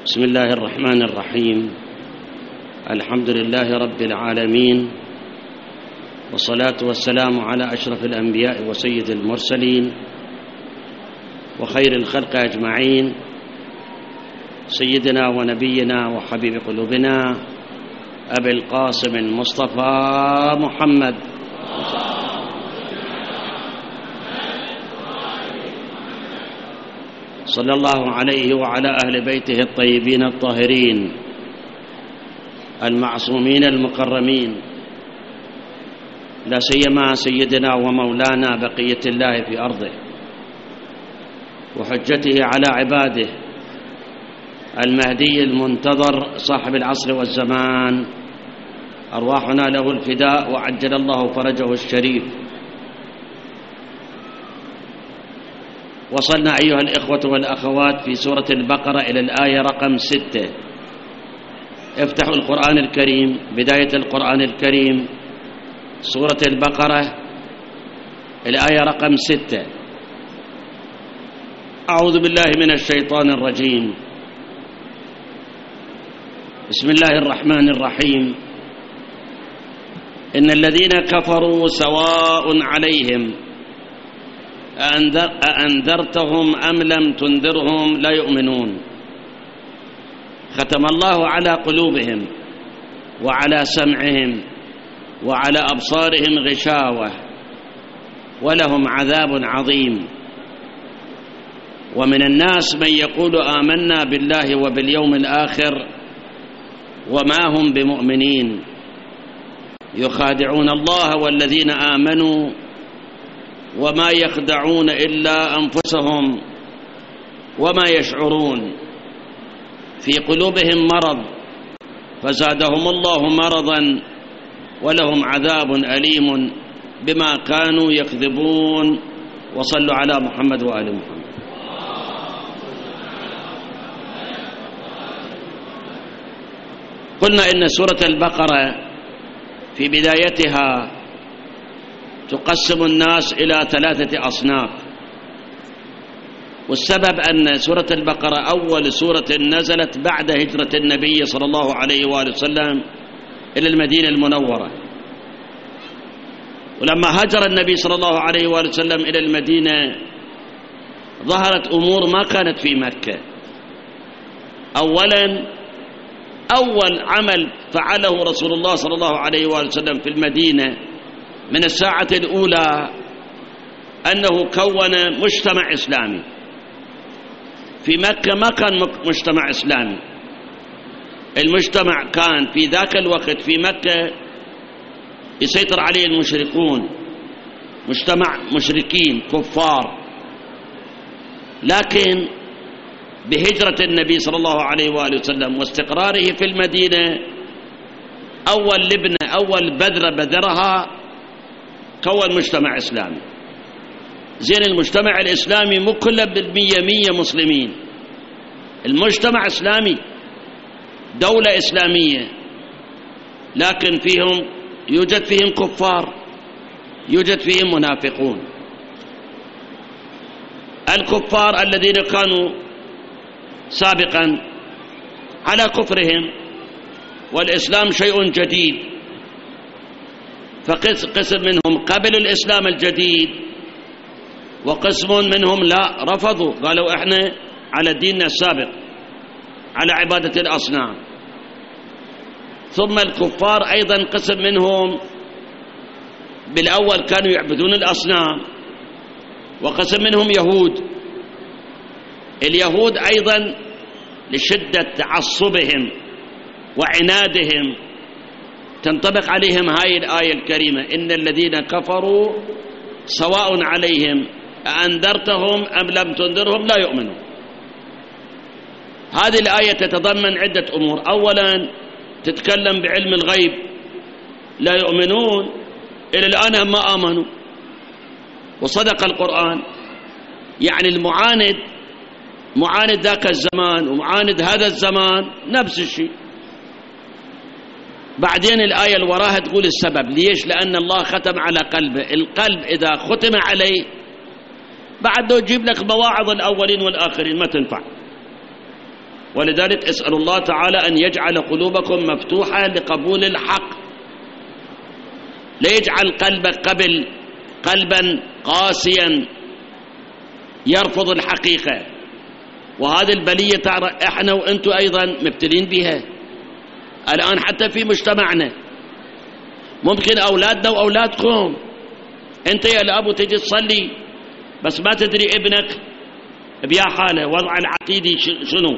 بسم الله الرحمن الرحيم. الحمد لله رب العالمين، والصلاة والسلام على أشرف الأنبياء وسيد المرسلين وخير الخلق أجمعين، سيدنا ونبينا وحبيب قلوبنا أبي القاسم المصطفى محمد صلى الله عليه وعلى أهل بيته الطيبين الطاهرين المعصومين المكرمين، لا سيما سيدنا ومولانا بقية الله في أرضه وحجته على عباده المهدي المنتظر صاحب العصر والزمان، أرواحنا له الفداء وعجل الله فرجه الشريف. وصلنا أيها الإخوة والأخوات في سورة البقرة إلى الآية رقم 6. افتحوا القرآن الكريم، بداية القرآن الكريم سورة البقرة الآية رقم 6. أعوذ بالله من الشيطان الرجيم. بسم الله الرحمن الرحيم. إن الذين كفروا سواء عليهم أأنذرتهم أم لم تنذرهم لا يؤمنون، ختم الله على قلوبهم وعلى سمعهم وعلى أبصارهم غشاوة ولهم عذاب عظيم. ومن الناس من يقول آمنا بالله وباليوم الآخر وما هم بمؤمنين، يخادعون الله والذين آمنوا وما يخدعون إلا أنفسهم وما يشعرون، في قلوبهم مرض فزادهم الله مرضا ولهم عذاب أليم بما كانوا يكذبون. وصلوا على محمد وآل محمد. قلنا إن سورة البقرة في بدايتها تقسم الناس إلى 3 أصناف، والسبب أن سورة البقرة أول سورة نزلت بعد هجرة النبي صلى الله عليه وآله وسلم إلى المدينة المنورة. ولما هاجر النبي صلى الله عليه وآله وسلم إلى المدينة ظهرت أمور ما كانت في مكة. أولا، أول عمل فعله رسول الله صلى الله عليه وآله وسلم في المدينة من الساعة الأولى أنه كون مجتمع إسلامي. في مكة ما كان مجتمع إسلامي، المجتمع كان في ذاك الوقت في مكة يسيطر عليه المشركون، مجتمع مشركين كفار. لكن بهجرة النبي صلى الله عليه وآله وسلم واستقراره في المدينة، أول لبنة أول بذرة بذرها كون مجتمع إسلامي. زين، المجتمع الإسلامي مو كله ب100 مسلمين، المجتمع إسلامي دولة إسلامية، لكن يوجد فيهم كفار، يوجد فيهم منافقون. الكفار الذين كانوا سابقا على كفرهم، والإسلام شيء جديد، فقسم منهم قبلوا الإسلام الجديد وقسم منهم لا، رفضوا، قالوا احنا على ديننا السابق على عبادة الأصنام. ثم الكفار أيضا قسم منهم بالأول كانوا يعبدون الأصنام، وقسم منهم يهود. اليهود أيضا لشدة تعصبهم وعنادهم تنطبق عليهم هاي الآية الكريمة: إن الذين كفروا سواء عليهم أأنذرتهم أم لم تنذرهم لا يؤمنون. هذه الآية تتضمن عدة أمور. أولا، تتكلم بعلم الغيب، لا يؤمنون، إلى الآن ما آمنوا. وصدق القرآن، يعني المعاند معاند ذاك الزمان ومعاند هذا الزمان نفس الشيء. بعدين الآية اللي وراها تقول السبب ليش، لأن الله ختم على قلبه. القلب إذا ختم عليه بعد يجيب لك مواعظ الأولين والآخرين ما تنفع. ولذلك اسأل الله تعالى أن يجعل قلوبكم مفتوحة لقبول الحق، لا يجعل قلبك قلبا قاسيا يرفض الحقيقة. وهذه البلية تعرف احنا وانتم ايضا مبتلين بها الآن حتى في مجتمعنا. ممكن أولادنا وأولادكم، أنت يا الأب تجي تصلي بس ما تدري ابنك بيا حاله وضع العقيدي شنو.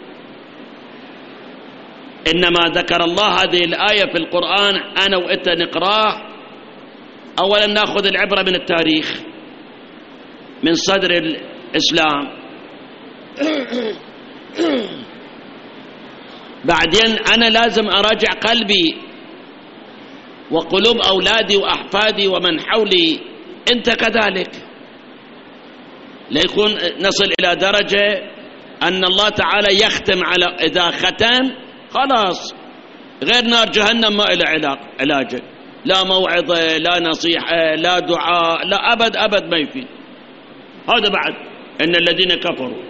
إنما ذكر الله هذه الآية في القرآن أنا وإنت نقراه. أولا نأخذ العبرة من التاريخ، من صدر الإسلام. بعدين أنا لازم أراجع قلبي وقلوب أولادي وأحفادي ومن حولي. أنت كذلك، لا يكون نصل إلى درجة أن الله تعالى يختم على إذا ختم خلاص غير نار جهنم ما إلى علاجه، لا موعظة لا نصيحة لا دعاء لا أبد ما يفيد. هذا بعد إن الذين كفروا.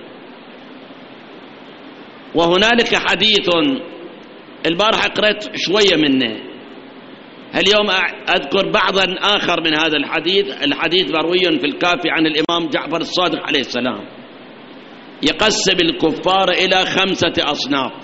وهنالك حديث البارحة قرأت شوية منه، اليوم أذكر بعضا آخر من هذا الحديث مروي في الكافي عن الإمام جعفر الصادق عليه السلام، يقسم الكفار إلى 5 أصناف.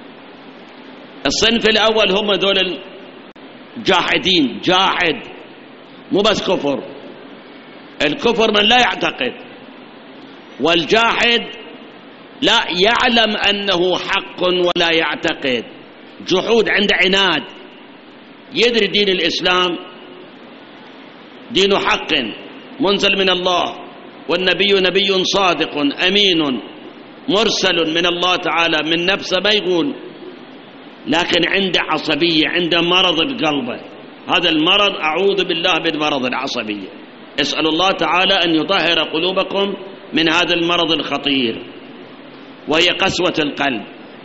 الصنف الأول هم دول الجاحدين، جاحد مو بس كفر، الكفر من لا يعتقد، والجاحد لا يعلم أنه حق ولا يعتقد، جحود عند عناد، يدري دين الإسلام دين حق منزل من الله، والنبي نبي صادق أمين مرسل من الله تعالى من نفسه ما يقول، لكن عنده عصبية، عنده مرض بقلبه. هذا المرض أعوذ بالله بالمرض العصبية. اسأل الله تعالى أن يطهر قلوبكم من هذا المرض الخطير، وهي قسوة القلب.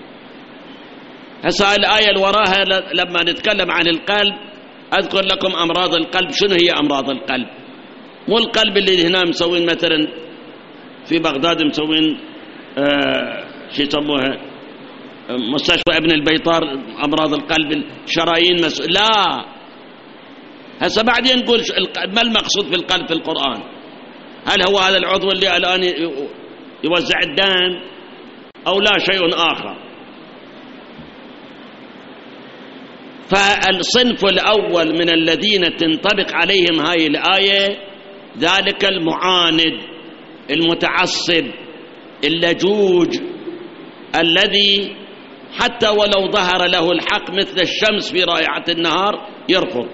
هسه الآية اللي وراها لما نتكلم عن القلب أذكر لكم أمراض القلب. شنو هي أمراض القلب؟ مو القلب اللي هنا مسوين مثلا في بغداد مسوين شو يسموها مستشفى ابن البيطار أمراض القلب شرايين لا. هسه بعدين نقول ما المقصود في القلب في القرآن؟ هل هو هذا العضو اللي الآن يوزع الدم أو لا شيء آخر؟ فالصنف الأول من الذين تنطبق عليهم هاي الآية ذلك المعاند المتعصب اللجوج الذي حتى ولو ظهر له الحق مثل الشمس في رائعة النهار يرفض.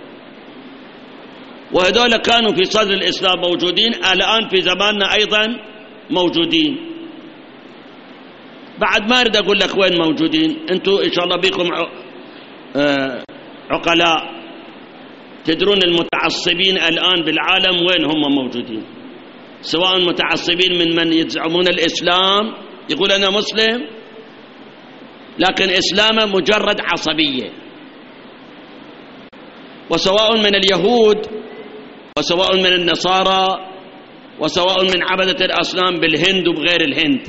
وهذول كانوا في صدر الإسلام موجودين، الآن في زماننا أيضا موجودين. بعد ما أريد أقول لك وين موجودين، أنتوا إن شاء الله بيكم عقلاء تدرون المتعصبين الآن بالعالم وين هم موجودين، سواء متعصبين من يزعمون الإسلام يقول أنا مسلم لكن إسلامه مجرد عصبية، وسواء من اليهود وسواء من النصارى وسواء من عبدة الأصنام بالهند وبغير الهند.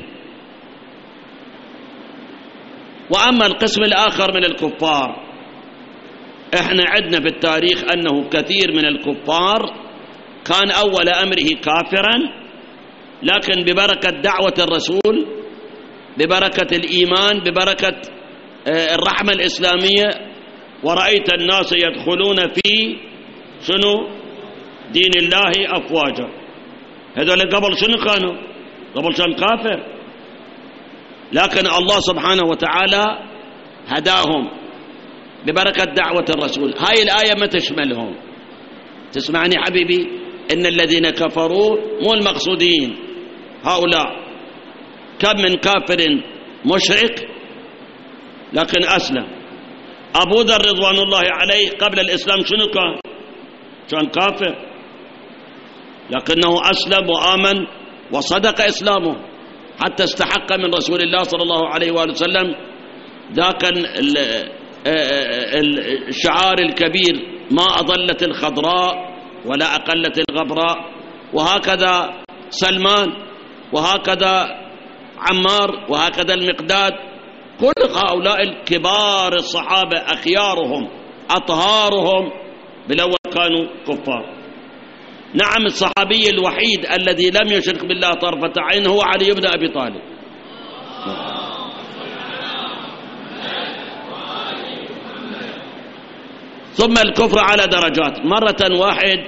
وأما القسم الآخر من الكفار، احنا عندنا في التاريخ أنه كثير من الكفار كان أول أمره كافرا، لكن ببركة دعوة الرسول، ببركة الإيمان، ببركة الرحمة الإسلامية، ورأيت الناس يدخلون في شنو دين الله أفواجا. هذول قبل شنو كانوا؟ قبل كان كافر، لكن الله سبحانه وتعالى هداهم ببركة دعوة الرسول. هاي الآية ما تشملهم. تسمعني حبيبي؟ إن الذين كفروا مو المقصودين هؤلاء. كم من كافر مشرك لكن أسلم. أبو ذر رضوان الله عليه قبل الإسلام شنو كان كافر، لكنه أسلم وآمن وصدق إسلامه حتى استحق من رسول الله صلى الله عليه وآله وسلم ذاك الشعار الكبير: ما أضلت الخضراء ولا أقلت الغبراء. وهكذا سلمان، وهكذا عمار وهكذا المقداد، كل هؤلاء الكبار الصحابة أخيارهم أطهارهم بالأول كانوا كفار. نعم الصحابي الوحيد الذي لم يشرك بالله طرفة عين هو علي بن أبي طالب. ثم الكفر على درجات. مرة واحد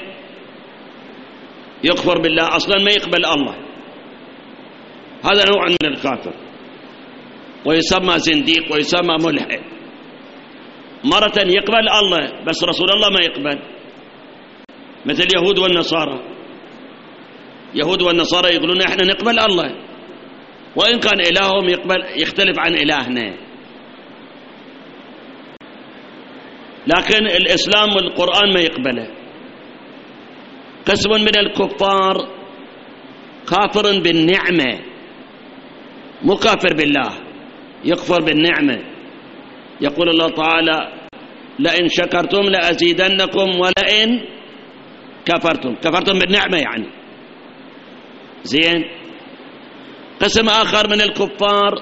يكفر بالله أصلا ما يقبل الله، هذا نوع من الكافر ويسمى زنديق ويسمى ملحد. مرة يقبل الله بس رسول الله ما يقبل، مثل يهود والنصارى. يهود والنصارى يقولون احنا نقبل الله وإن كان إلههم يختلف عن إلهنا، لكن الإسلام والقرآن ما يقبله. قسم من الكفار كافر بالنعمة، مو كافر بالله، يكفر بالنعمة. يقول الله تعالى لئن شكرتم لأزيدنكم ولئن كفرتم بالنعمة يعني. زين. قسم آخر من الكفار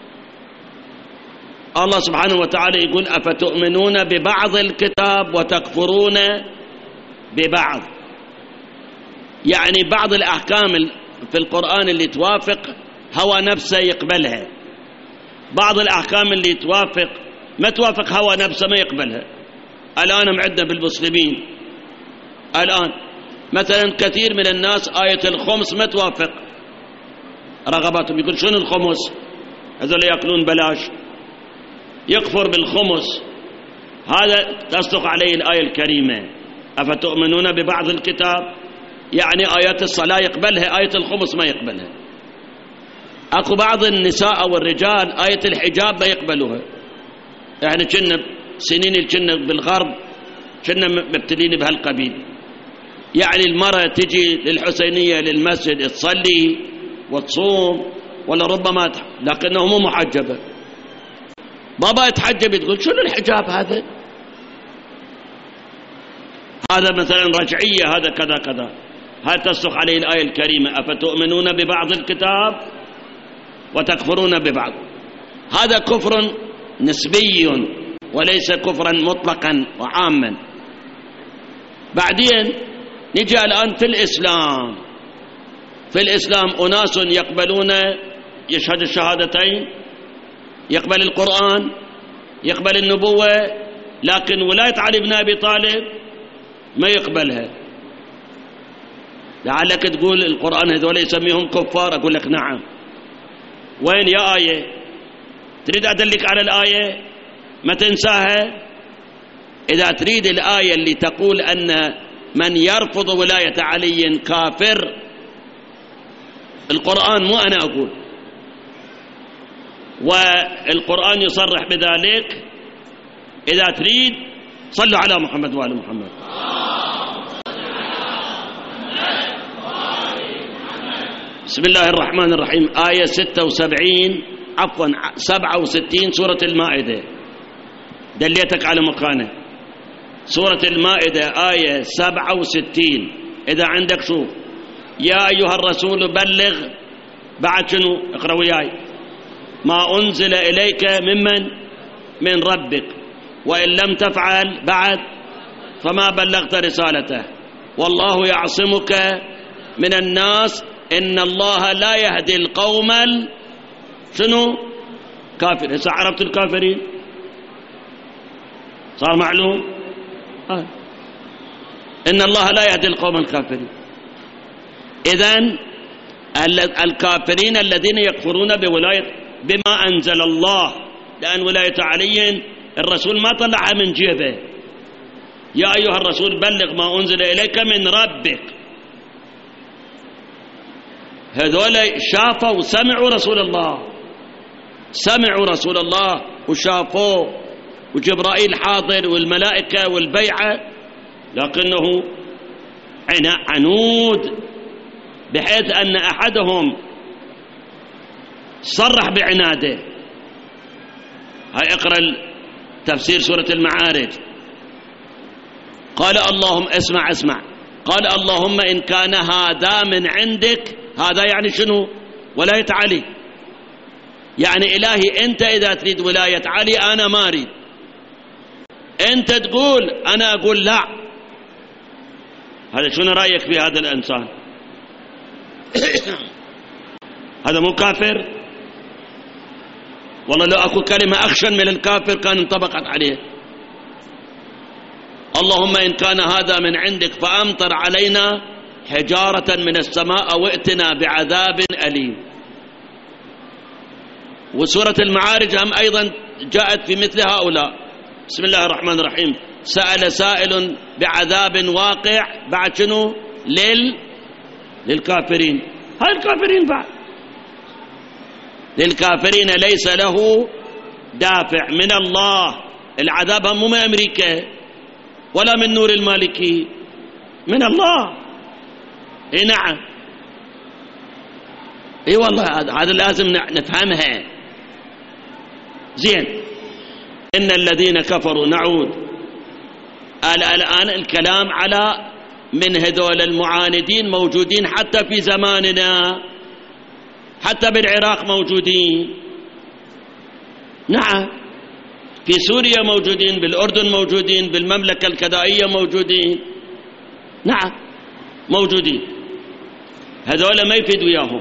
الله سبحانه وتعالى يقول أفتؤمنون ببعض الكتاب وتكفرون ببعض، يعني بعض الأحكام في القرآن اللي توافق هوى نفسه يقبلها، بعض الأحكام اللي ما توافق هوى نفسه ما يقبلها. الآن معدنا بالمسلمين الآن مثلا كثير من الناس آية الخمس ما توافق رغباتهم، يقول شنو الخمس؟ هذول يأكلون بلاش، يكفر بالخمس. هذا تصدق عليه الآية الكريمة أفتؤمنون ببعض الكتاب، يعني آيات الصلاة يقبلها، آية الخمس ما يقبلها. أكو بعض النساء أو الرجال آية الحجاب ما يقبلوها. يعني كنا سنين كنا بالغرب كنا مبتلين بهالقبيل، يعني المرأة تجي للحسينية للمسجد تصلي وتصوم ولا ربما لكنه مو محجبة. بابا يتحجب تقول شنو الحجاب هذا؟ هذا مثلا رجعية، هذا كذا كذا. هل تصدق عليه الآية الكريمة أفتؤمنون ببعض الكتاب وتكفرون ببعض؟ هذا كفر نسبي وليس كفرا مطلقا وعاما. بعدين نجي الآن في الإسلام أناس يقبلون يشهد الشهادتين، يقبل القرآن، يقبل النبوة، لكن ولاية علي بن أبي طالب ما يقبلها. لعلك تقول القرآن هذول يسميهم كفار، أقول لك نعم. وين يا آية؟ تريد أدلك على الآية ما تنساها. إذا تريد الآية اللي تقول أن من يرفض ولاية علي كافر، القرآن مو أنا أقول، والقرآن يصرح بذلك. إذا تريد صلوا على محمد وآل محمد. بسم الله الرحمن الرحيم. آية 67 سورة المائدة، دليتك على مكانه. سورة المائدة آية 67. إذا عندك شوف يا أيها الرسول بلغ، بعد شنو؟ اقرأ وياي. ما أنزل إليك من ربك وإن لم تفعل بعد فما بلغت رسالته والله يعصمك من الناس إن الله لا يهدي القوم شنو؟ كافر. هسه عرفت الكافرين؟ صار معلوم؟ إن الله لا يهدي القوم الكافرين. إذن الكافرين الذين يكفرون بما أنزل الله، لأن ولاية علي الرسول ما طلعها من جيبه. يا أيها الرسول بلغ ما أنزل إليك من ربك. هذول شافوا وسمعوا رسول الله وشافوه، وجبرائيل حاضر والملائكة والبيعة، لكنه عنود بحيث أن أحدهم صرح بعناده. هاي اقرأ تفسير سورة المعارج. قال اللهم اسمع قال اللهم إن كان هذا من عندك، هذا يعني شنو؟ ولاية علي. يعني إلهي أنت إذا تريد ولاية علي أنا ما أريد، أنت تقول أنا أقول لا. هذا شنو رأيك في هذا الإنسان؟ هذا مو كافر؟ والله لو أكو كلمة أخشن من الكافر كان انطبقت عليه. اللهم إن كان هذا من عندك فأمطر علينا حجارة من السماء أو ائتنا بعذاب أليم. وسورة المعارج هم أيضا جاءت في مثل هؤلاء. بسم الله الرحمن الرحيم. سأل سائل بعذاب واقع، بعد شنو؟ للكافرين. هاي الكافرين بعد للكافرين ليس له دافع من الله. العذاب هم مو من أمريكا ولا من نور المالكي، من الله. اي نعم، اي والله هذا لازم نفهمها زين. إن الذين كفروا، نعود الآن الكلام على من هذول المعاندين موجودين حتى في زماننا، حتى بالعراق موجودين، نعم، في سوريا موجودين، بالأردن موجودين، بالمملكة الكدائية موجودين، نعم موجودين. هذول ما يفيد وياهم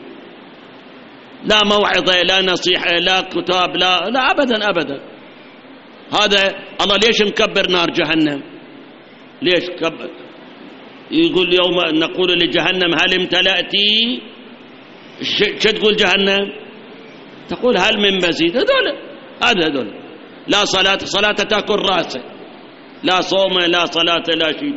لا موعظة لا نصيحة لا كتاب لا أبدا أبدا. هذا الله ليش مكبر نار جهنم؟ ليش كبر؟ يقول يوم نقول لجهنم هل امتلأتي؟ شو تقول جهنم؟ تقول هل من مزيد؟ هذول لا صلاة تاكل راسه، لا صوم لا صلاة لا شيء.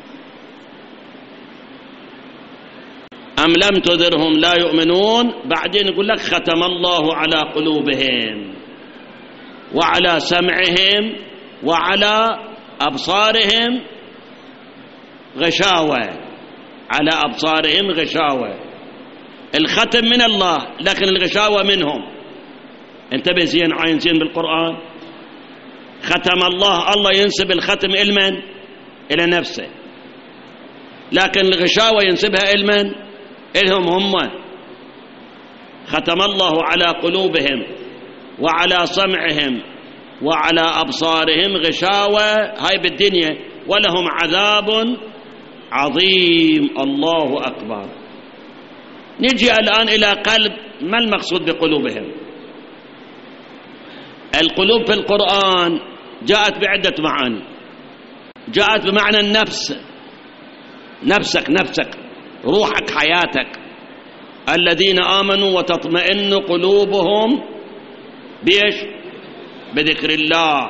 أم لم تذرهم لا يؤمنون. بعدين يقول لك ختم الله على قلوبهم وعلى سمعهم وعلى أبصارهم غشاوة. على أبصارهم غشاوة. الختم من الله لكن الغشاوة منهم. انتبه زين، عين زين بالقرآن. ختم الله ينسب الختم إلمن؟ إلى نفسه، لكن الغشاوة ينسبها إلمن؟ إلهم هم. ختم الله على قلوبهم وعلى سمعهم وعلى أبصارهم غشاوة، هاي بالدنيا، ولهم عذاب عظيم. الله أكبر. نجي الآن إلى قلب. ما المقصود بقلوبهم؟ القلوب في القرآن جاءت بعدة معاني. جاءت بمعنى النفس، نفسك روحك حياتك. الذين آمنوا وتطمئن قلوبهم بإيش؟ بذكر الله.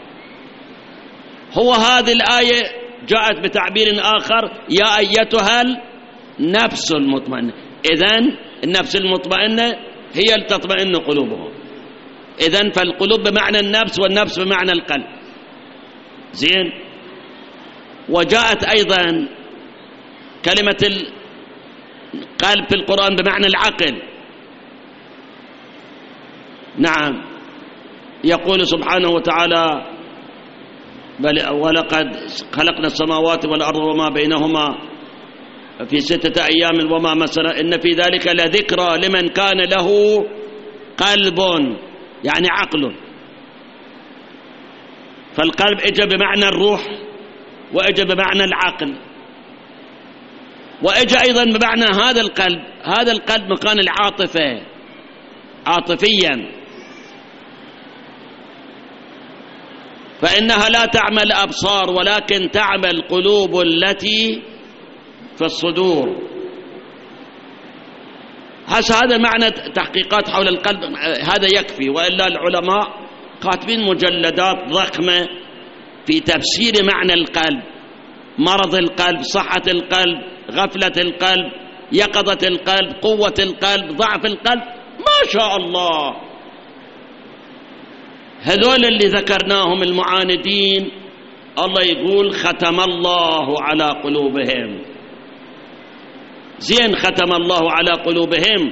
هو هذه الآية جاءت بتعبير آخر يا أيتها النفس المطمئنة. إذن النفس المطمئنة هي اللي تطمئن قلوبهم. إذن فالقلوب بمعنى النفس والنفس بمعنى القلب. زين. وجاءت أيضا كلمة القلب في القرآن بمعنى العقل. نعم، يقول سبحانه وتعالى ولقد خلقنا السماوات والأرض وما بينهما في 6 أيام وما مسنا إن في ذلك لذكرى لمن كان له قلب، يعني عقل. فالقلب اجى بمعنى الروح واجى بمعنى العقل واجى أيضا بمعنى هذا القلب مكان العاطفة، عاطفيا. فإنها لا تعمل أبصار ولكن تعمل قلوب التي في الصدور. هذا معنى تحقيقات حول القلب، هذا يكفي. وإلا العلماء كاتبين مجلدات ضخمة في تفسير معنى القلب، مرض القلب، صحة القلب، غفلة القلب، يقظة القلب، قوة القلب، ضعف القلب، ما شاء الله. هذول اللي ذكرناهم المعاندين الله يقول ختم الله على قلوبهم. زين، ختم الله على قلوبهم.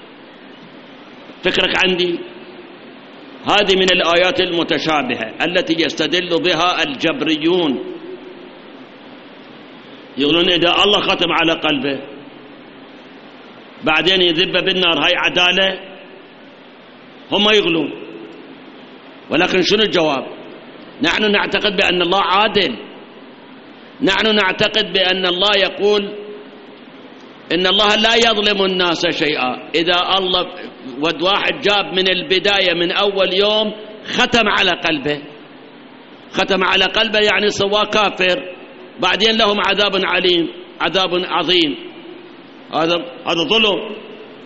فكرك عندي هذه من الآيات المتشابهة التي يستدل بها الجبريون. يقولون إذا الله ختم على قلبه بعدين يذب بالنار، هاي عدالة؟ هم يغلون. ولكن شنو الجواب؟ نحن نعتقد بأن الله عادل، نحن نعتقد بأن الله يقول إن الله لا يظلم الناس شيئا. إذا الله واحد جاب من البداية من أول يوم ختم على قلبه، ختم على قلبه يعني سواه كافر، بعدين لهم عذاب عليم، عذاب عظيم، هذا ظلم.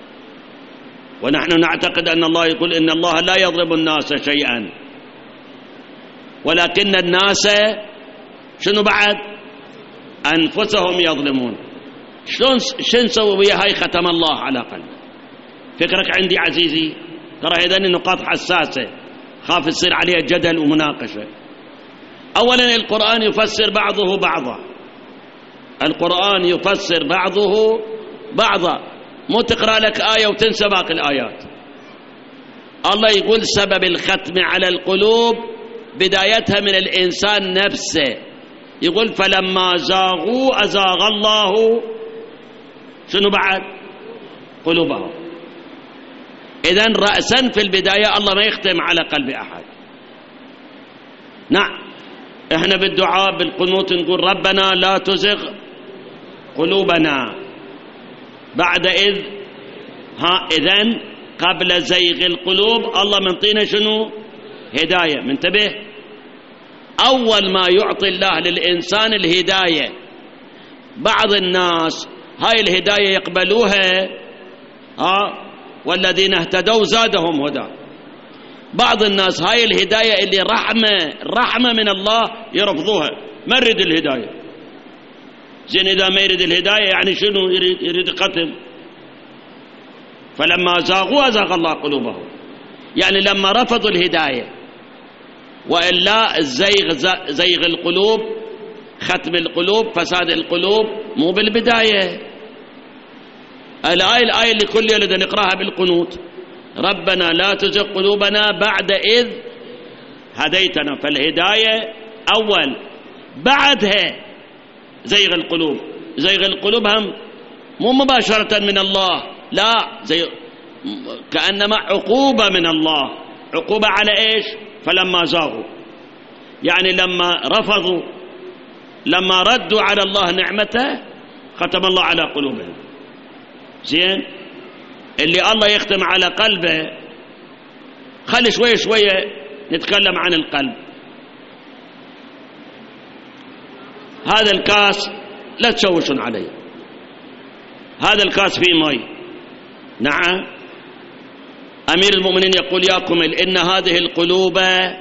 ونحن نعتقد أن الله يقول إن الله لا يظلم الناس شيئا، ولكن الناس شنو بعد؟ أنفسهم يظلمون. شلون نسوي ويا هاي ختم الله على قلبه؟ فكرك عندي عزيزي، ترى هذين نقاط حساسة خاف يصير عليها جدل ومناقشة. أولا القرآن يفسر بعضه بعضا، القرآن يفسر بعضه بعضا، مو تقرأ لك آية وتنسى باقي الآيات. الله يقول سبب الختم على القلوب بدايتها من الإنسان نفسه، يقول فلما زاغوا أزاغ الله شنو بعد؟ قلوبهم. إذن رأسا في البداية الله ما يختم على قلب أحد. نعم إحنا بالدعاء بالقنوت نقول ربنا لا تزغ قلوبنا بعد إذ إذن قبل زيغ القلوب الله منطينا شنو؟ هداية. منتبه، أول ما يعطي الله للإنسان الهداية. بعض الناس هاي الهداية يقبلوها والذين اهتدوا زادهم هدى. بعض الناس هاي الهداية اللي رحمة من الله يرفضوها، ما يريد الهداية. زين إذا ما يريد الهداية يعني شنو؟ يريد قتل. فلما زاغوا أزاغ الله قلوبهم، يعني لما رفضوا الهداية. وإلا الزيغ زيغ القلوب، ختم القلوب، فساد القلوب مو بالبداية. الآية اللي كل يوم نقراها بالقنوت ربنا لا تزغ قلوبنا بعد إذ هديتنا، فالهداية أول، بعدها زيغ القلوب. زيغ القلوب هم مو مباشرة من الله، لا، كأنما عقوبة من الله. عقوبة على إيش؟ فلما زاغوا، يعني لما رفضوا، لما ردوا على الله نعمته ختم الله على قلوبهم. زين، اللي الله يختم على قلبه، خلي شوية شوية نتكلم عن القلب. هذا الكاس لا تشوشون عليه، هذا الكاس فيه ماء. نعم، أمير المؤمنين يقول يا كمل إن هذه القلوب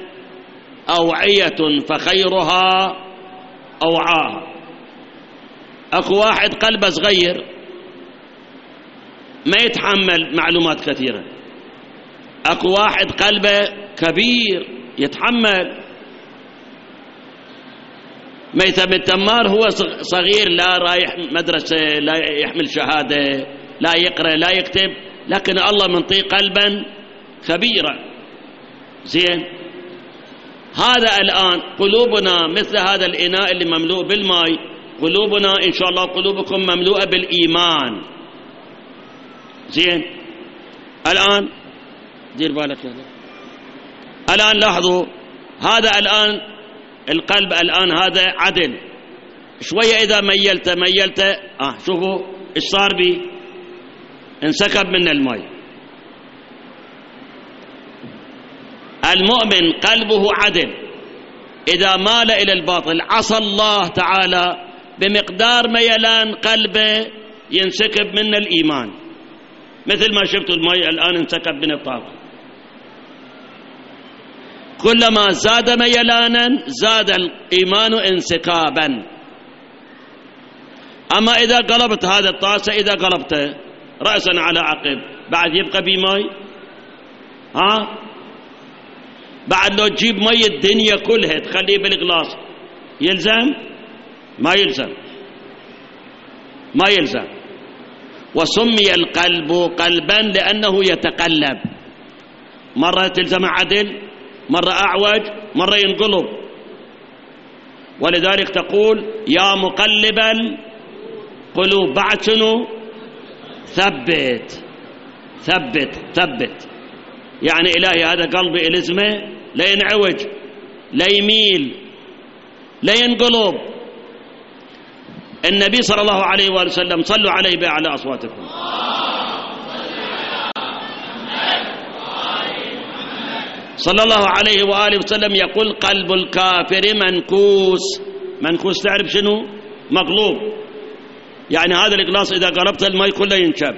أوعية فخيرها أوعاها. أكو واحد قلبه صغير ما يتحمل معلومات كثيرة، أكو واحد قلبه كبير يتحمل. ميثم التمار هو صغير، لا رايح مدرسة، لا يحمل شهادة، لا يقرأ لا يكتب، لكن الله منطيه قلبا كبيرا. زين، هذا الآن قلوبنا مثل هذا الإناء اللي مملوء بالماء، قلوبنا إن شاء الله قلوبكم مملوءة بالإيمان. زين، الآن دير بالك هذا. الآن لاحظوا هذا الآن القلب الآن هذا عدل، شوية إذا ميلته شوفوا إيش صار بي، انسكب من الماء. المؤمن قلبه عدل، إذا مال إلى الباطل عصى الله تعالى بمقدار ميلان قلبه ينسكب من الإيمان، مثل ما شفتوا الماء الآن انسكب من الطاقة. كلما زاد ميلانا زاد الإيمان انسكابا. أما إذا قلبت هذا الطاسة، إذا قلبته رأسا على عقب بعد يبقى بي ماء؟ بعد لو تجيب ماء الدنيا كلها تخليه بالغلاص يلزم؟ ما يلزم، ما يلزم. وسمي القلب قلبا لأنه يتقلب، مرة تلزم عدل، مرة أعوج، مرة ينقلب. ولذلك تقول يا مقلب القلوب، بعد شنو؟ ثبت ثبت ثبت. يعني إلهي هذا قلبي إلزمه لا ينعوج لا يميل لا ينقلب. النبي صلى الله عليه وآله وسلم صلوا عليه بأعلى أصواتكم. صلى الله عليه وآله وسلم يقول قلب الكافر منكوس. منكوس تعرف شنو؟ مقلوب، يعني هذا الإقلاص إذا قربت الماء كله ينشب.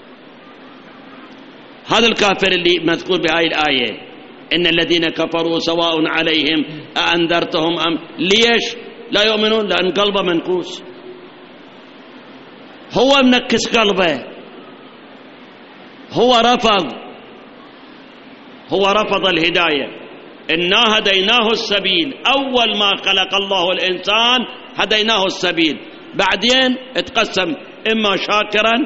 هذا الكافر اللي مذكور بهاي الآية إن الذين كفروا سواء عليهم أأنذرتهم أم، ليش لا يؤمنون؟ لأن قلبه منكوس، هو منكس قلبه، هو رفض الهداية. إنا هديناه السبيل، أول ما خلق الله الإنسان هديناه السبيل، بعدين اتقسم إما شاكرا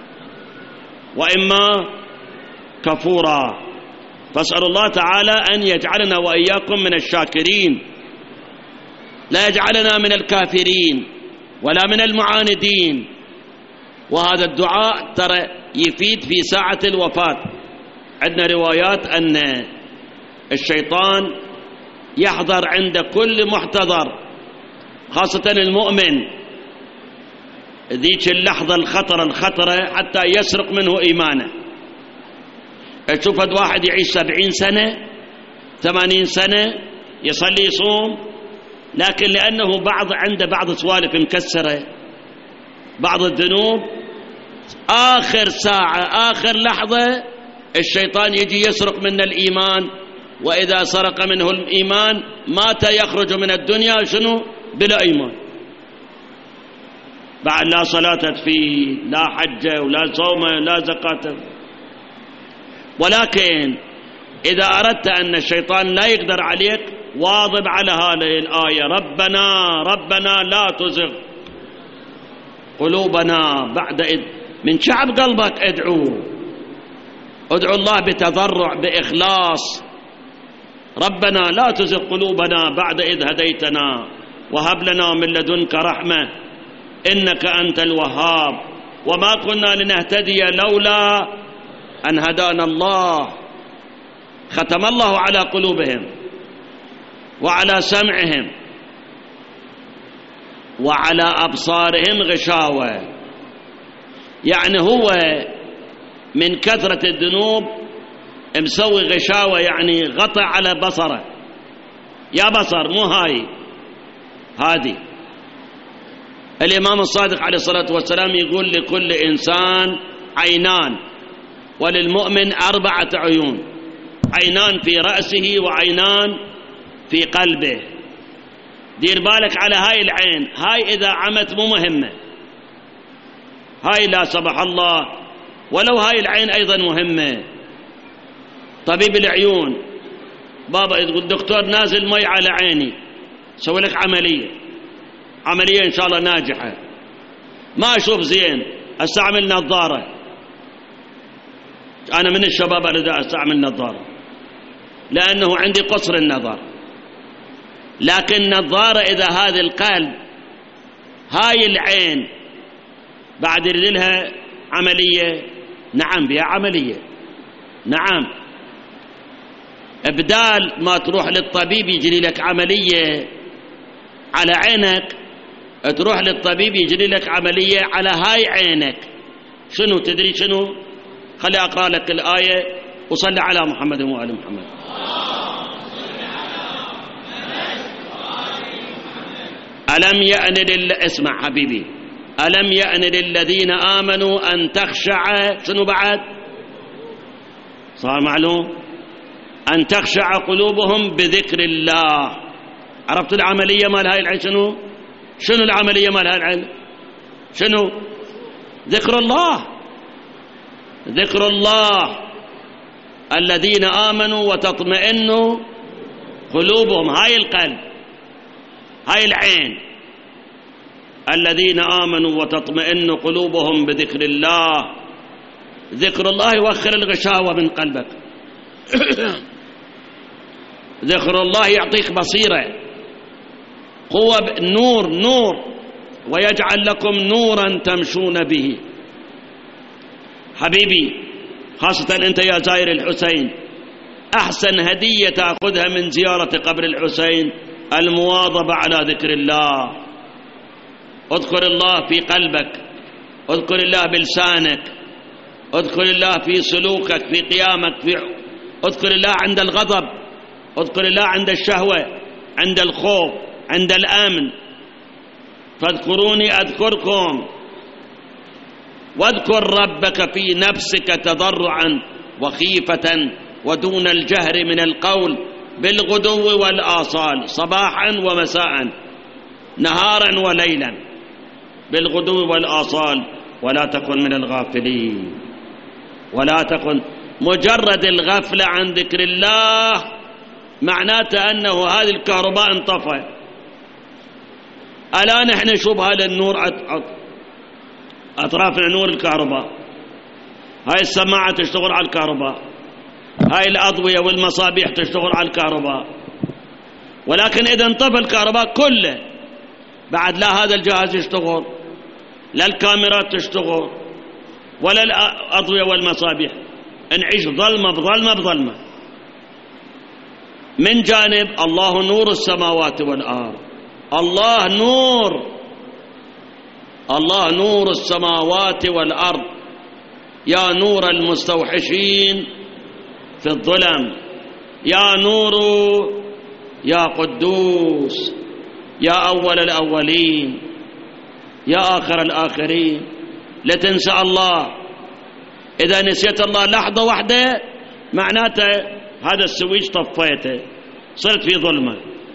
وإما كفورا. فاسأل الله تعالى أن يجعلنا وإياكم من الشاكرين، لا يجعلنا من الكافرين ولا من المعاندين. وهذا الدعاء ترى يفيد في ساعة الوفاة. عندنا روايات أن الشيطان يحضر عند كل محتضر، خاصة المؤمن، ذيك اللحظة الخطرة حتى يسرق منه إيمانه. تشوف واحد يعيش 70 سنة 80 سنة يصلي يصوم، لكن لأنه عنده بعض سوالف مكسرة، بعض الذنوب، آخر ساعة آخر لحظة الشيطان يجي يسرق منه الإيمان، وإذا سرق منه الإيمان مات يخرج من الدنيا شنو؟ بلا إيمان، بعد لا صلاة فيه لا حجة ولا صوم لا زكاة. ولكن إذا أردت أن الشيطان لا يقدر عليك واظب على هذه الآية: ربنا لا تزغ قلوبنا بعد إذ. من شعب قلبك ادعو الله بتضرع بإخلاص: ربنا لا تزغ قلوبنا بعد إذ هديتنا وهب لنا من لدنك رحمة إنك أنت الوهاب وما كنا لنهتدي لولا أن هدانا الله. ختم الله على قلوبهم وعلى سمعهم وعلى أبصارهم غشاوة، يعني هو من كثرة الذنوب مسوي غشاوة، يعني غطى على بصره. يا بصر مو هذه. الإمام الصادق عليه الصلاة والسلام يقول: لكل إنسان عينان وللمؤمن 4 عيون، عينان في رأسه وعينان في قلبه. دير بالك على هاي العين، هاي إذا عمت مو مهمة، هاي لا سمح الله، ولو هاي العين أيضا مهمة. طبيب العيون بابا يقول: دكتور نازل مي على عيني، سوي لك عملية إن شاء الله ناجحة، ما أشوف زين أستعمل نظارة. أنا من الشباب أريد أستعمل نظارة لأنه عندي قصر النظر، لكن نظارة إذا هذا القلب هاي العين بعد يريد لها عملية، نعم بها عملية، نعم. بدال ما تروح للطبيب يجري لك عملية على عينك، تروح للطبيب يجري لك عملية على هاي عينك. شنو تدري شنو؟ خلي أقرأ لك الآية وصلي على محمد وآل محمد. ألم يأن اسمع حبيبي، ألم يأن للذين آمنوا أن تخشع، شنو بعد؟ صار معلوم؟ أن تخشع قلوبهم بذكر الله. عرفت العملية مال هاي العين شنو؟ شنو العملية مال هاي العين؟ شنو؟ ذكر الله. ذكر الله. الذين آمنوا وتطمئن قلوبهم، هاي القلب، هاي العين. الذين آمنوا وتطمئن قلوبهم بذكر الله. ذكر الله يوخر الغشاوة من قلبك. ذكر الله يعطيك بصيرة، قوة، نور، ويجعل لكم نورا تمشون به. حبيبي خاصة أنت يا زائر الحسين، أحسن هدية تأخذها من زيارة قبر الحسين المواظبة على ذكر الله. اذكر الله في قلبك، اذكر الله بلسانك، اذكر الله في سلوكك، في قيامك، اذكر الله عند الغضب، اذكر الله عند الشهوة، عند الخوف، عند الأمن. فاذكروني أذكركم. واذكر ربك في نفسك تضرعا وخيفة ودون الجهر من القول بالغدو والآصال، صباحا ومساء، نهارا وليلا، بالغدو والآصال، ولا تكن من الغافلين. ولا تكن. مجرد الغفلة عن ذكر الله معناته أنه هذه الكهرباء انطفى. الآن نحن نشوف هذا النور، أطرافنا نور الكهرباء، هاي السماعة تشتغل على الكهرباء، هاي الأضوية والمصابيح تشتغل على الكهرباء. ولكن إذا انطفى الكهرباء كله بعد لا هذا الجهاز يشتغل، لا الكاميرات تشتغل، ولا الأضوية والمصابيح، نعيش ظلمة بظلمة بظلمة. من جانب الله نور السماوات والأرض، الله نور، الله نور السماوات والأرض. يا نور المستوحشين في الظلم، يا نور يا قدوس، يا أول الأولين، يا آخر الآخرين. لا تنسى الله. إذا نسيت الله لحظة واحدة معناته هذا السويج طفيته، صرت في ظلمة.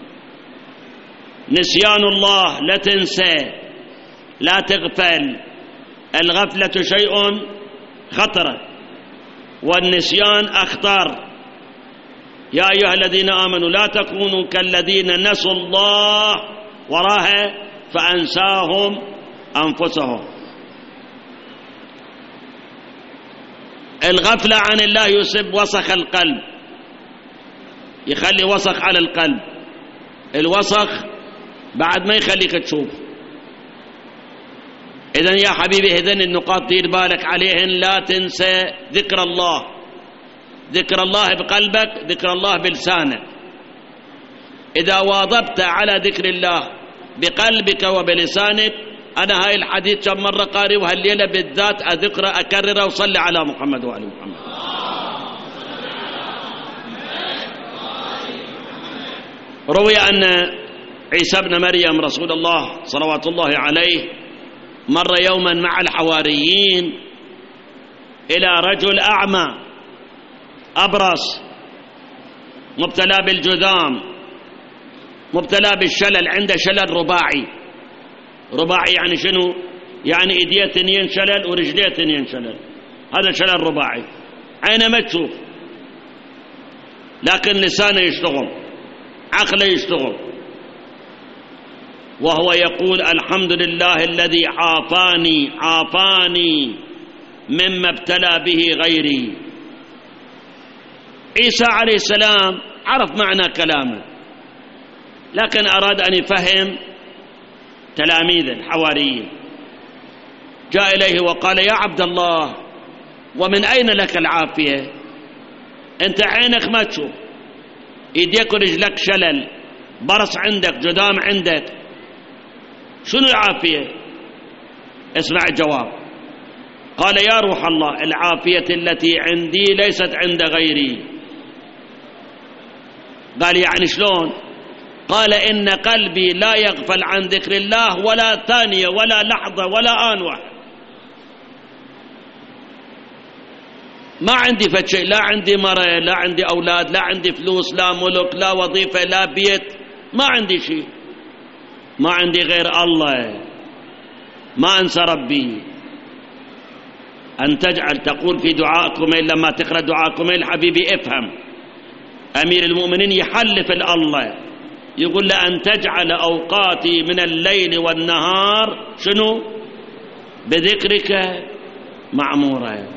نسيان الله، لا تنسى، لا تغفل. الغفلة شيء خطر والنسيان أخطر. يا أيها الذين آمنوا لا تكونوا كالذين نسوا الله وراها فأنساهم أنفسهم. الغفلة عن الله يسبب وسخ القلب، يخلي وسخ على القلب. الوسخ بعد ما يخليك تشوف. إذن يا حبيبي هذين النقاط دير بالك عليهن. لا تنسى ذكر الله، ذكر الله بقلبك، ذكر الله بلسانك. إذا واظبت على ذكر الله بقلبك وبلسانك، أنا هاي الحديث كم مرة قاري، وهالليلة بالذات أذكره أكرره، وصلي على محمد وعلى محمد. روي أن عيسى بن مريم رسول الله صلوات الله عليه مر يوما مع الحواريين إلى رجل أعمى أبرص مبتلى بالجذام، مبتلى بالشلل، عنده شلل رباعي. رباعي يعني شنو؟ يعني إيديه تنين شلل ورجليه تنين شلل، هذا شلل رباعي. عينه ما تشوف لكن لسانه يشتغل، عقله يشتغل، وهو يقول الحمد لله الذي عافاني مما ابتلى به غيري. عيسى عليه السلام عرف معنى كلامه، لكن أراد أن يفهم تلاميذ الحواريين. جاء إليه وقال يا عبد الله، ومن أين لك العافية؟ أنت عينك ما تشوف، إيديك ورجلك شلل، برص عندك، جذام عندك، شنو العافية؟ اسمع الجواب. قال يا روح الله، العافية التي عندي ليست عند غيري. قال يعني شلون؟ قال إن قلبي لا يغفل عن ذكر الله ولا ثانية ولا لحظة ولا آن واحد. ما عندي فشيء، لا عندي مرة، لا عندي أولاد، لا عندي فلوس، لا ملك، لا وظيفة، لا بيت، ما عندي شيء، ما عندي غير الله. ما أنسى ربي. أن تجعل تقول في دعائكم لما تقرأ دعائكم حبيبي افهم، أمير المؤمنين يحلف الله يقول لأن تجعل أوقاتي من الليل والنهار شنو؟ بذكرك معمورة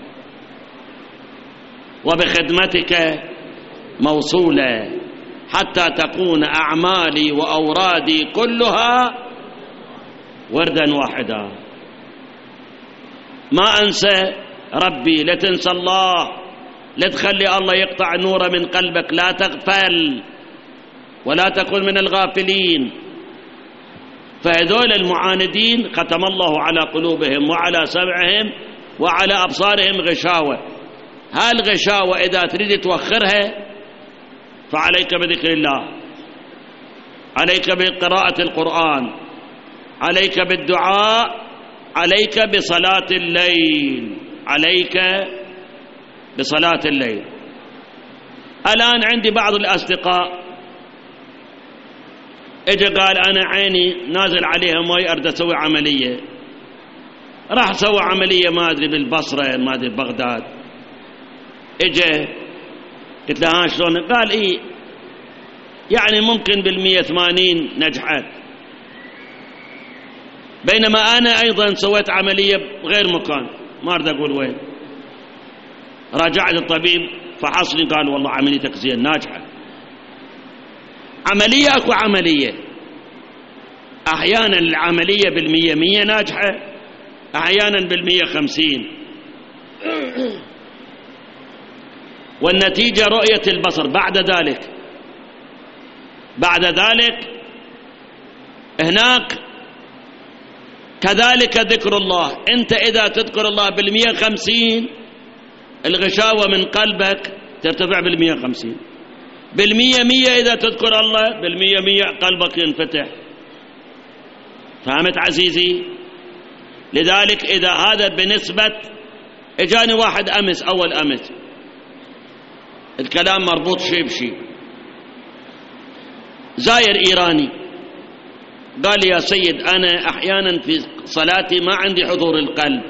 وبخدمتك موصولة، حتى تكون أعمالي وأورادي كلها وردا واحدا. ما أنسى ربي، لا تنسى الله، لا تخلي الله يقطع نوره من قلبك، لا تغفل ولا تكن من الغافلين. فهذول المعاندين ختم الله على قلوبهم وعلى سمعهم وعلى أبصارهم غشاوة. هالغشاوة إذا تريد توخرها فعليك بذكر الله، عليك بقراءة القرآن، عليك بالدعاء، عليك بصلاة الليل، عليك بصلاة الليل. الآن عندي بعض الأصدقاء اجى قال أنا عيني نازل عليها مي أريد أسوي عملية، راح سوى عملية ما أدري بالبصرة ما أدري بغداد. اجى قلت له ها شلون؟ قال إيه يعني ممكن بال180 نجحت، بينما أنا أيضا سويت عملية بغير مكان ما أريد أقول وين. راجعت الطبيب فحصني قال والله عمليتك زين ناجحة. عملية أكو عملية، أحيانا العملية بال100 ناجحة، أحيانا بال150، والنتيجة رؤية البصر. بعد ذلك هناك كذلك ذكر الله. أنت إذا تذكر الله بال150 الغشاوة من قلبك ترتفع بال150، بال100 إذا تذكر الله بال100 قلبك ينفتح. فهمت عزيزي؟ لذلك إذا هذا بنسبة، اجاني واحد أمس، أول أمس الكلام مربوط شيء بشيء، زاير إيراني، قال لي يا سيد أنا أحيانا في صلاتي ما عندي حضور القلب،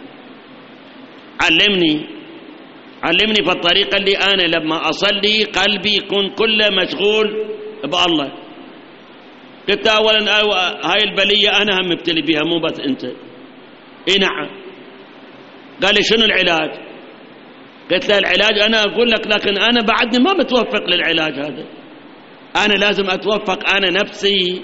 علمني في الطريقة اللي أنا لما أصلي قلبي يكون كله مشغول بالله. قلت أولا هاي البلية أنا هم مبتلي بها مو بس أنت. إيه نعم. قال لي شنو العلاج؟ قلت له العلاج أنا أقول لك، لكن أنا بعدني ما متوفق للعلاج هذا، أنا لازم أتوفق أنا نفسي.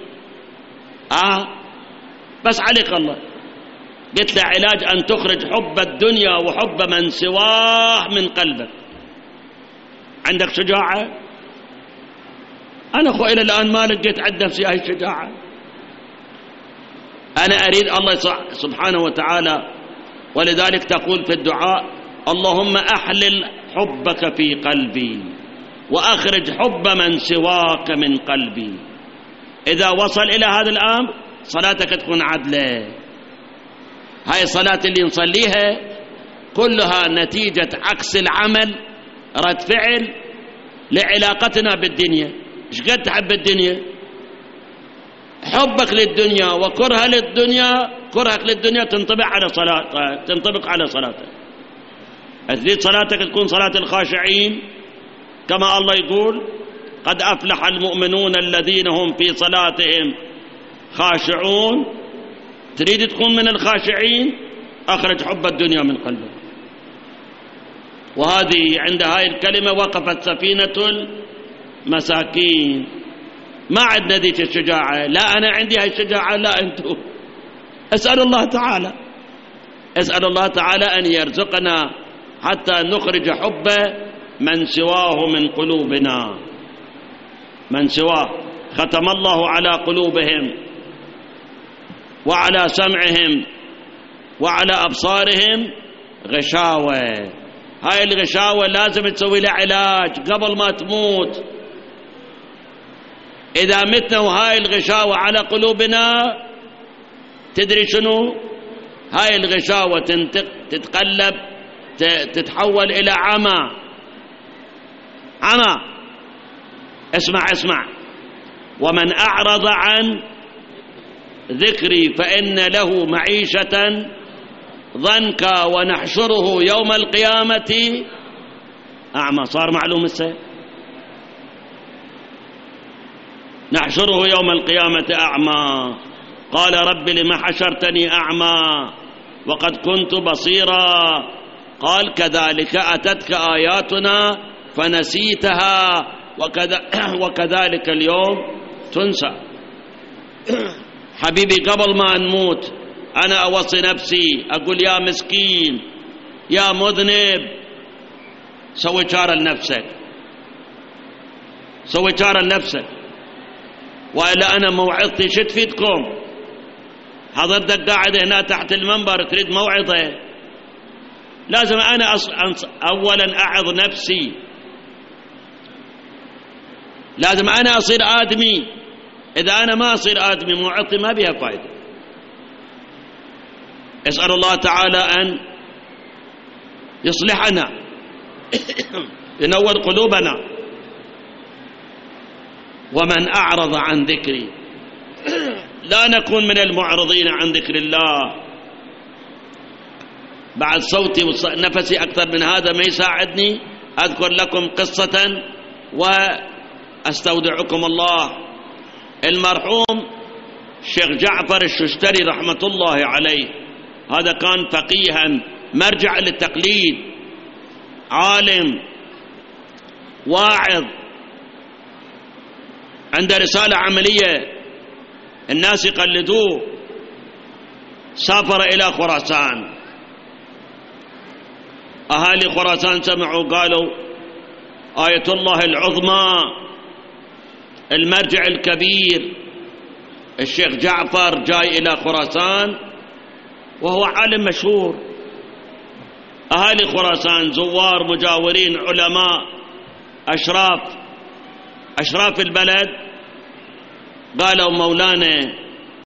بس عليك الله. قلت له علاج أن تخرج حب الدنيا وحب من سواه من قلبك. عندك شجاعة؟ أنا أخو إلى الآن ما لقيت عند نفسي هاي الشجاعة. أنا أريد الله سبحانه وتعالى، ولذلك تقول في الدعاء اللهم أحلل حبك في قلبي وأخرج حب من سواك من قلبي. إذا وصل إلى هذا الأمر صلاتك تكون عدلة. هاي الصلاة اللي نصليها كلها نتيجة عكس العمل، رد فعل لعلاقتنا بالدنيا. إيش قد تحب الدنيا؟ حبك للدنيا وكرهك للدنيا تنطبق على صلاتك. تريد صلاتك تكون صلاة الخاشعين كما الله يقول قد أفلح المؤمنون الذين هم في صلاتهم خاشعون. تريد تكون من الخاشعين أخرج حب الدنيا من قلبك. وهذه عند هاي الكلمة وقفت سفينة المساكين. ما عندنا ذيك الشجاعة، لا أنا عندي هاي الشجاعة لا أنتم. أسأل الله تعالى أن يرزقنا حتى نخرج حب من سواه من قلوبنا، من سواه. ختم الله على قلوبهم وعلى سمعهم وعلى أبصارهم غشاوة. هاي الغشاوة لازم تسوي لها علاج قبل ما تموت. إذا متنا وهاي الغشاوة على قلوبنا تدري شنو؟ هاي الغشاوة تتقلب تتحول إلى عمى. اسمع ومن أعرض عن ذكري فإن له معيشة ضنكا ونحشره يوم القيامة أعمى. صار معلوم السيد؟ نحشره يوم القيامة أعمى قال رب لما حشرتني أعمى وقد كنت بصيرا قال كذلك أتتك آياتنا فنسيتها وكذلك اليوم تنسى. حبيبي قبل ما نموت أنا أوصي نفسي أقول يا مسكين يا مذنب سوي شارة لنفسك، سوي شارة لنفسك. وإلا أنا موعظتي شو تفيدكم؟ حضرتك قاعد هنا تحت المنبر تريد موعظة، لازم أنا أولا أعظ نفسي، لازم أنا أصير آدمي. إذا أنا ما أصير آدمي موعظتي ما بها فائدة. أسأل الله تعالى أن يصلحنا ينور قلوبنا. ومن أعرض عن ذكري، لا نكون من المعرضين عن ذكر الله. بعد صوتي ونفسي أكثر من هذا ما يساعدني. أذكر لكم قصة وأستودعكم الله. المرحوم الشيخ جعفر الششتري رحمة الله عليه، هذا كان فقيها مرجع للتقليد، عالم واعظ، عنده رسالة عملية الناس يقلدوه. سافر إلى خراسان، أهالي خراسان سمعوا قالوا آية الله العظمى المرجع الكبير الشيخ جعفر جاي إلى خراسان، وهو عالم مشهور. أهالي خراسان زوار مجاورين علماء أشراف البلد قالوا مولانا